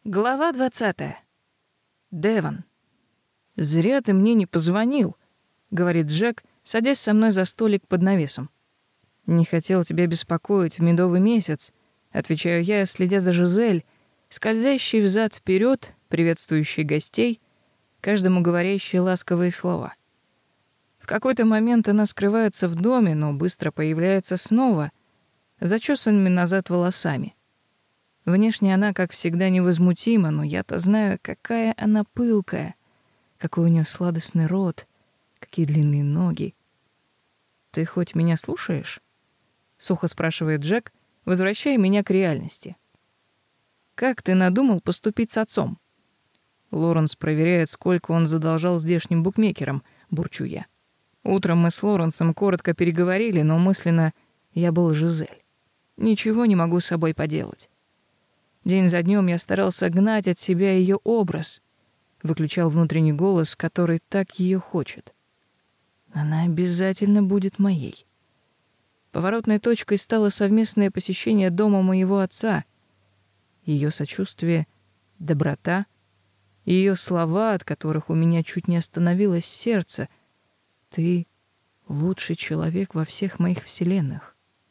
Глава 20. Девон. «Зря ты мне не позвонил», — говорит Джек, садясь со мной за столик под навесом. «Не хотел тебя беспокоить в медовый месяц», — отвечаю я, следя за Жизель, скользящей взад-вперед, приветствующей гостей, каждому говорящей ласковые слова. В какой-то момент она скрывается в доме, но быстро появляется снова, зачесанными назад волосами. Внешне она, как всегда, невозмутима, но я-то знаю, какая она пылкая, какой у нее сладостный рот, какие длинные ноги. «Ты хоть меня слушаешь?» — сухо спрашивает Джек, возвращая меня к реальности. «Как ты надумал поступить с отцом?» Лоренс проверяет, сколько он задолжал здешним букмекерам, бурчу я. Утром мы с Лоренсом коротко переговорили, но мысленно я был Жизель. Ничего не могу с собой поделать. День за днем я старался гнать от себя ее образ, выключал внутренний голос, который так ее хочет. Она обязательно будет моей. Поворотной точкой стало совместное посещение дома моего отца. Ее сочувствие, доброта, ее слова, от которых у меня чуть не остановилось сердце. Ты лучший человек во всех моих вселенных.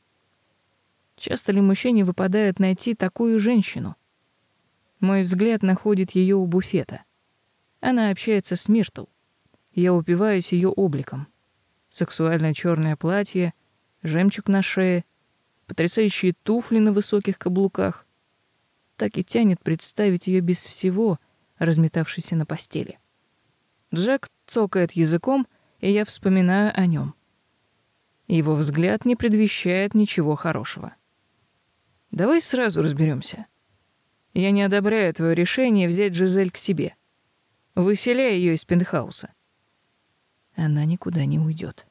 Часто ли мужчине выпадает найти такую женщину? Мой взгляд находит ее у буфета. Она общается с Миртл. Я упиваюсь ее обликом. Сексуальное черное платье, жемчуг на шее, потрясающие туфли на высоких каблуках. Так и тянет представить ее без всего, разметавшейся на постели. Джек цокает языком, и я вспоминаю о нем. Его взгляд не предвещает ничего хорошего. Давай сразу разберемся. Я не одобряю твое решение взять Жизель к себе. Выселяй ее из пентхауса. Она никуда не уйдет.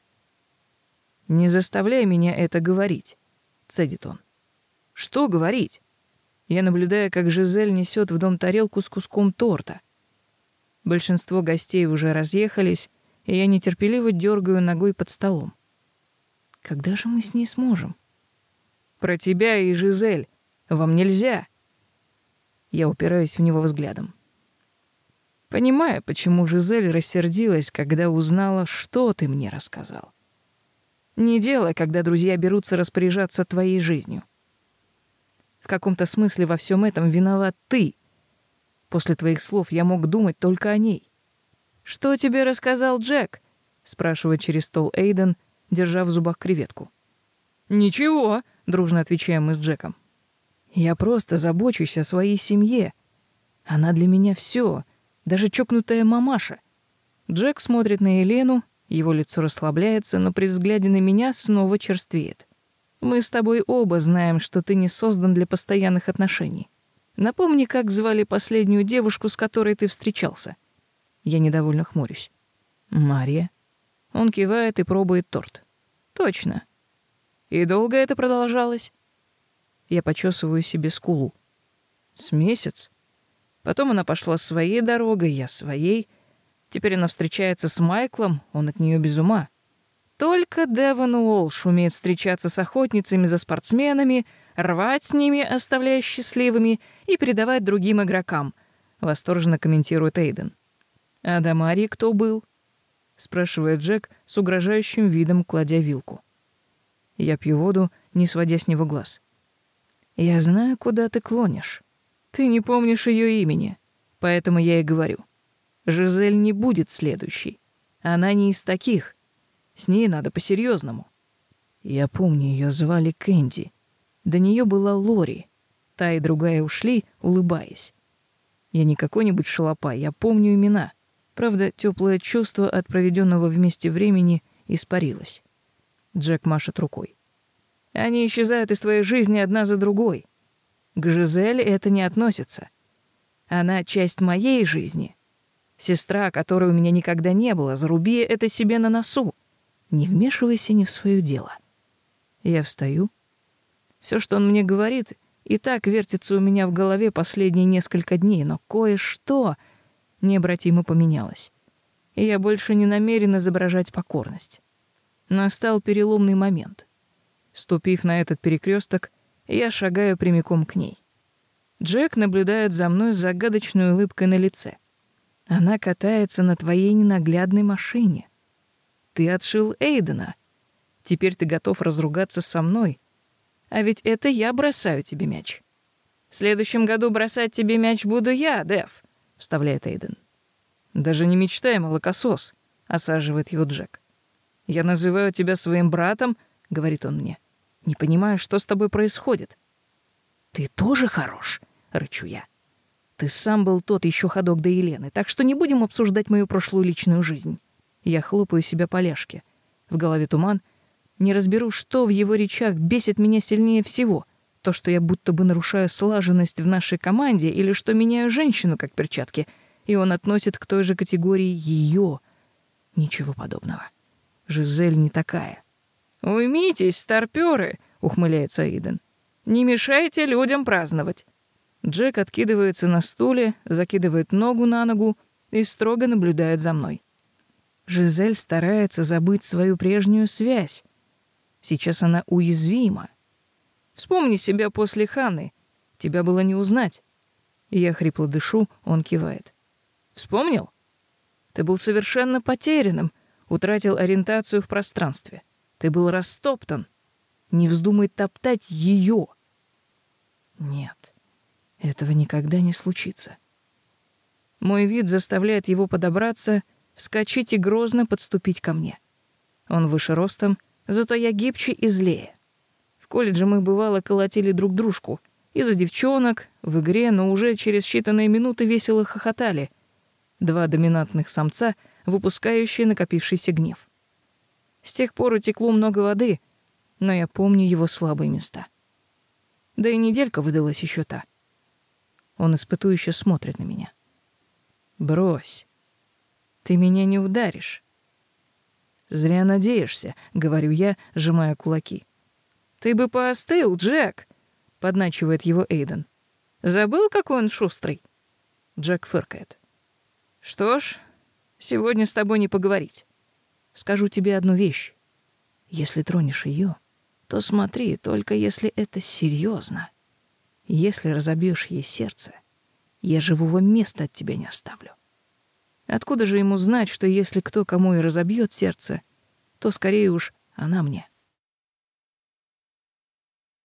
Не заставляй меня это говорить, цедит он. Что говорить? Я наблюдаю, как Жизель несет в дом тарелку с куском торта. Большинство гостей уже разъехались, и я нетерпеливо дергаю ногой под столом. Когда же мы с ней сможем? Про тебя и Жизель. Вам нельзя. Я упираюсь в него взглядом. Понимаю, почему Жизель рассердилась, когда узнала, что ты мне рассказал. Не дело, когда друзья берутся распоряжаться твоей жизнью. В каком-то смысле во всем этом виноват ты. После твоих слов я мог думать только о ней. «Что тебе рассказал Джек?» — спрашивает через стол Эйден, держа в зубах креветку. «Ничего», — дружно отвечаем мы с Джеком. «Я просто забочусь о своей семье. Она для меня все, даже чокнутая мамаша». Джек смотрит на Елену, его лицо расслабляется, но при взгляде на меня снова черствеет. «Мы с тобой оба знаем, что ты не создан для постоянных отношений. Напомни, как звали последнюю девушку, с которой ты встречался». Я недовольно хмурюсь. «Мария». Он кивает и пробует торт. «Точно. И долго это продолжалось?» Я почесываю себе скулу. «С месяц. Потом она пошла своей дорогой, я своей. Теперь она встречается с Майклом, он от нее без ума. Только Девон Уолш умеет встречаться с охотницами за спортсменами, рвать с ними, оставляя счастливыми, и передавать другим игрокам», — восторженно комментирует Эйден. «А до Марии кто был?» — спрашивает Джек с угрожающим видом, кладя вилку. Я пью воду, не сводя с него глаз. «Я знаю, куда ты клонишь. Ты не помнишь ее имени, поэтому я и говорю. Жизель не будет следующей. Она не из таких. С ней надо по-серьезному». Я помню, ее звали Кэнди. До нее была Лори. Та и другая ушли, улыбаясь. Я не какой-нибудь шалопай, я помню имена. Правда, теплое чувство от проведенного вместе времени испарилось. Джек машет рукой. «Они исчезают из твоей жизни одна за другой. К Жизель это не относится. Она часть моей жизни. Сестра, которой у меня никогда не было, заруби это себе на носу. Не вмешивайся не в свое дело». Я встаю. Все, что он мне говорит, и так вертится у меня в голове последние несколько дней, но кое-что необратимо поменялось. И я больше не намерен изображать покорность. Настал переломный момент. Ступив на этот перекресток, я шагаю прямиком к ней. Джек наблюдает за мной с загадочной улыбкой на лице. Она катается на твоей ненаглядной машине. Ты отшил Эйдена. Теперь ты готов разругаться со мной. А ведь это я бросаю тебе мяч. В следующем году бросать тебе мяч буду я, Дэв, вставляет Эйден. Даже не мечтай, молокосос, осаживает его Джек. Я называю тебя своим братом, говорит он мне. Не понимаю, что с тобой происходит. Ты тоже хорош, рычу я. Ты сам был тот еще ходок до Елены, так что не будем обсуждать мою прошлую личную жизнь. Я хлопаю себя по ляжке. В голове туман. Не разберу, что в его речах бесит меня сильнее всего. То, что я будто бы нарушаю слаженность в нашей команде, или что меняю женщину как перчатки, и он относит к той же категории ее. Ничего подобного. Жизель не такая. «Уймитесь, старпёры!» — ухмыляется Эйден. «Не мешайте людям праздновать». Джек откидывается на стуле, закидывает ногу на ногу и строго наблюдает за мной. Жизель старается забыть свою прежнюю связь. Сейчас она уязвима. Вспомни себя после Ханны. Тебя было не узнать. Я хрипло дышу, он кивает. Вспомнил? Ты был совершенно потерянным, утратил ориентацию в пространстве. Ты был растоптан. Не вздумай топтать ее. Нет, этого никогда не случится. Мой вид заставляет его подобраться, вскочить и грозно подступить ко мне. Он выше ростом, зато я гибче и злее. В колледже мы, бывало, колотили друг дружку. Из-за девчонок, в игре, но уже через считанные минуты весело хохотали. Два доминантных самца, выпускающие накопившийся гнев. С тех пор утекло много воды, но я помню его слабые места. Да и неделька выдалась еще та. Он испытующе смотрит на меня. «Брось. Ты меня не ударишь». «Зря надеешься», — говорю я, сжимая кулаки. «Ты бы поостыл, Джек», — подначивает его Эйден. «Забыл, какой он шустрый?» Джек фыркает. «Что ж, сегодня с тобой не поговорить. Скажу тебе одну вещь. Если тронешь ее, то смотри, только если это серьезно. Если разобьешь ей сердце, я живого места от тебя не оставлю». Откуда же ему знать, что если кто кому и разобьет сердце, то скорее уж она мне.